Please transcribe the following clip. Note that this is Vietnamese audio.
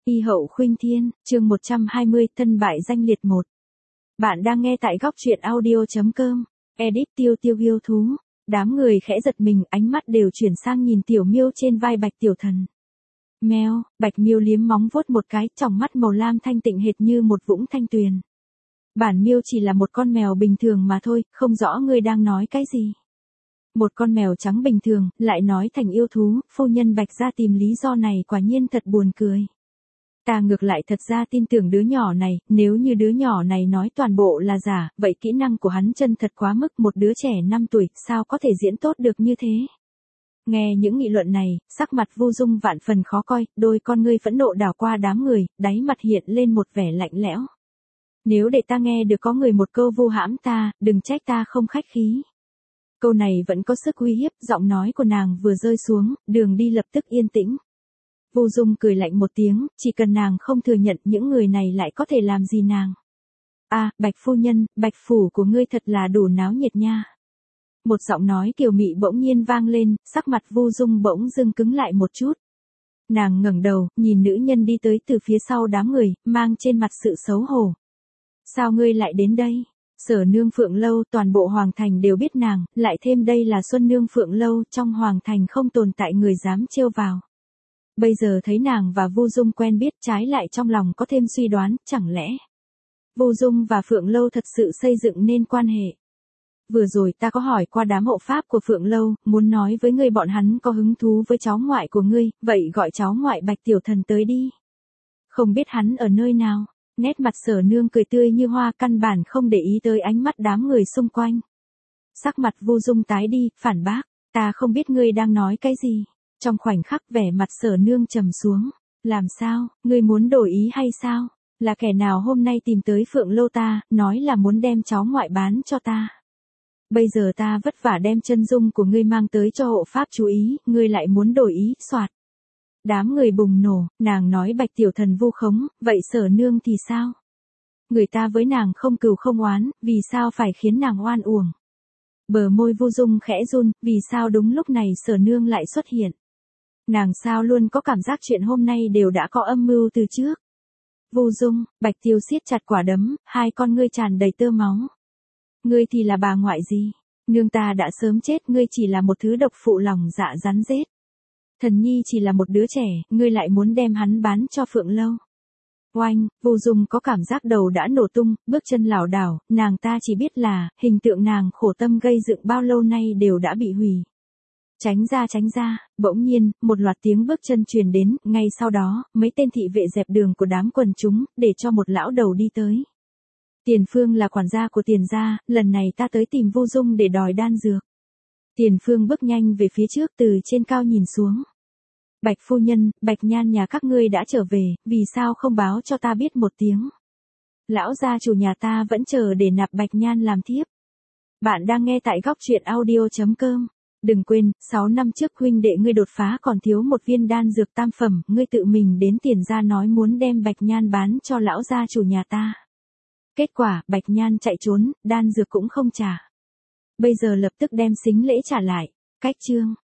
Y hậu khuynh thiên, chương 120, thân bại danh liệt 1. Bạn đang nghe tại góc truyện audio.com. Edit Tiêu Tiêu yêu thú. Đám người khẽ giật mình, ánh mắt đều chuyển sang nhìn tiểu miêu trên vai Bạch Tiểu Thần. Meo, Bạch miêu liếm móng vuốt một cái, tròng mắt màu lam thanh tịnh hệt như một vũng thanh tuyền. Bản miêu chỉ là một con mèo bình thường mà thôi, không rõ ngươi đang nói cái gì. Một con mèo trắng bình thường, lại nói thành yêu thú, phu nhân Bạch ra tìm lý do này quả nhiên thật buồn cười. Ta ngược lại thật ra tin tưởng đứa nhỏ này, nếu như đứa nhỏ này nói toàn bộ là giả, vậy kỹ năng của hắn chân thật quá mức, một đứa trẻ 5 tuổi, sao có thể diễn tốt được như thế. Nghe những nghị luận này, sắc mặt Vu Dung vạn phần khó coi, đôi con ngươi phẫn nộ đảo qua đám người, đáy mặt hiện lên một vẻ lạnh lẽo. Nếu để ta nghe được có người một câu vu hãm ta, đừng trách ta không khách khí. Câu này vẫn có sức uy hiếp, giọng nói của nàng vừa rơi xuống, đường đi lập tức yên tĩnh. Vu Dung cười lạnh một tiếng, chỉ cần nàng không thừa nhận những người này lại có thể làm gì nàng. À, Bạch phu nhân, Bạch phủ của ngươi thật là đủ náo nhiệt nha. Một giọng nói kiều mị bỗng nhiên vang lên, sắc mặt Vu Dung bỗng dưng cứng lại một chút. Nàng ngẩng đầu, nhìn nữ nhân đi tới từ phía sau đám người, mang trên mặt sự xấu hổ. Sao ngươi lại đến đây? Sở Nương Phượng Lâu, toàn bộ Hoàng Thành đều biết nàng, lại thêm đây là Xuân Nương Phượng Lâu, trong Hoàng Thành không tồn tại người dám trêu vào. Bây giờ thấy nàng và Vu Dung quen biết, trái lại trong lòng có thêm suy đoán, chẳng lẽ Vu Dung và Phượng Lâu thật sự xây dựng nên quan hệ. Vừa rồi ta có hỏi qua đám hộ pháp của Phượng Lâu, muốn nói với ngươi bọn hắn có hứng thú với cháu ngoại của ngươi, vậy gọi cháu ngoại Bạch Tiểu Thần tới đi. Không biết hắn ở nơi nào. Nét mặt Sở Nương cười tươi như hoa, căn bản không để ý tới ánh mắt đám người xung quanh. Sắc mặt Vu Dung tái đi, phản bác, ta không biết ngươi đang nói cái gì. Trong khoảnh khắc vẻ mặt Sở Nương trầm xuống. Làm sao, ngươi muốn đổi ý hay sao? Là kẻ nào hôm nay tìm tới Phượng Lâu ta, nói là muốn đem cháu ngoại bán cho ta. Bây giờ ta vất vả đem chân dung của ngươi mang tới cho hộ pháp chú ý, ngươi lại muốn đổi ý, soạt. Đám người bùng nổ, nàng nói Bạch Tiểu Thần vu khống, vậy Sở Nương thì sao? Người ta với nàng không cừu không oán, vì sao phải khiến nàng oan uổng? Bờ môi Vu Dung khẽ run, vì sao đúng lúc này Sở Nương lại xuất hiện? Nàng sao luôn có cảm giác chuyện hôm nay đều đã có âm mưu từ trước? Vu Dung, Bạch Tiêu siết chặt quả đấm, hai con ngươi tràn đầy tơ máu. Ngươi thì là bà ngoại gì? Nương ta đã sớm chết, ngươi chỉ là một thứ độc phụ lòng dạ rắn rết. Thần nhi chỉ là một đứa trẻ, ngươi lại muốn đem hắn bán cho Phượng Lâu. Oanh, Vu Dung có cảm giác đầu đã nổ tung, bước chân lảo đảo, nàng ta chỉ biết là, hình tượng nàng khổ tâm gây dựng bao lâu nay đều đã bị hủy. Tránh ra, bỗng nhiên, một loạt tiếng bước chân truyền đến, ngay sau đó, mấy tên thị vệ dẹp đường của đám quần chúng, để cho một lão đầu đi tới. Tiền Phương là quản gia của Tiền gia, lần này ta tới tìm Vu Dung để đòi đan dược. Tiền Phương bước nhanh về phía trước, từ trên cao nhìn xuống. Bạch phu nhân, Bạch Nhan nhà các ngươi đã trở về, vì sao không báo cho ta biết một tiếng? Lão gia chủ nhà ta vẫn chờ để nạp Bạch Nhan làm thiếp. Bạn đang nghe tại góc truyện audio.com. Đừng quên, 6 năm trước huynh đệ ngươi đột phá còn thiếu một viên đan dược tam phẩm, ngươi tự mình đến Tiền gia nói muốn đem Bạch Nhan bán cho lão gia chủ nhà ta. Kết quả, Bạch Nhan chạy trốn, đan dược cũng không trả. Bây giờ lập tức đem sính lễ trả lại. Cách chương.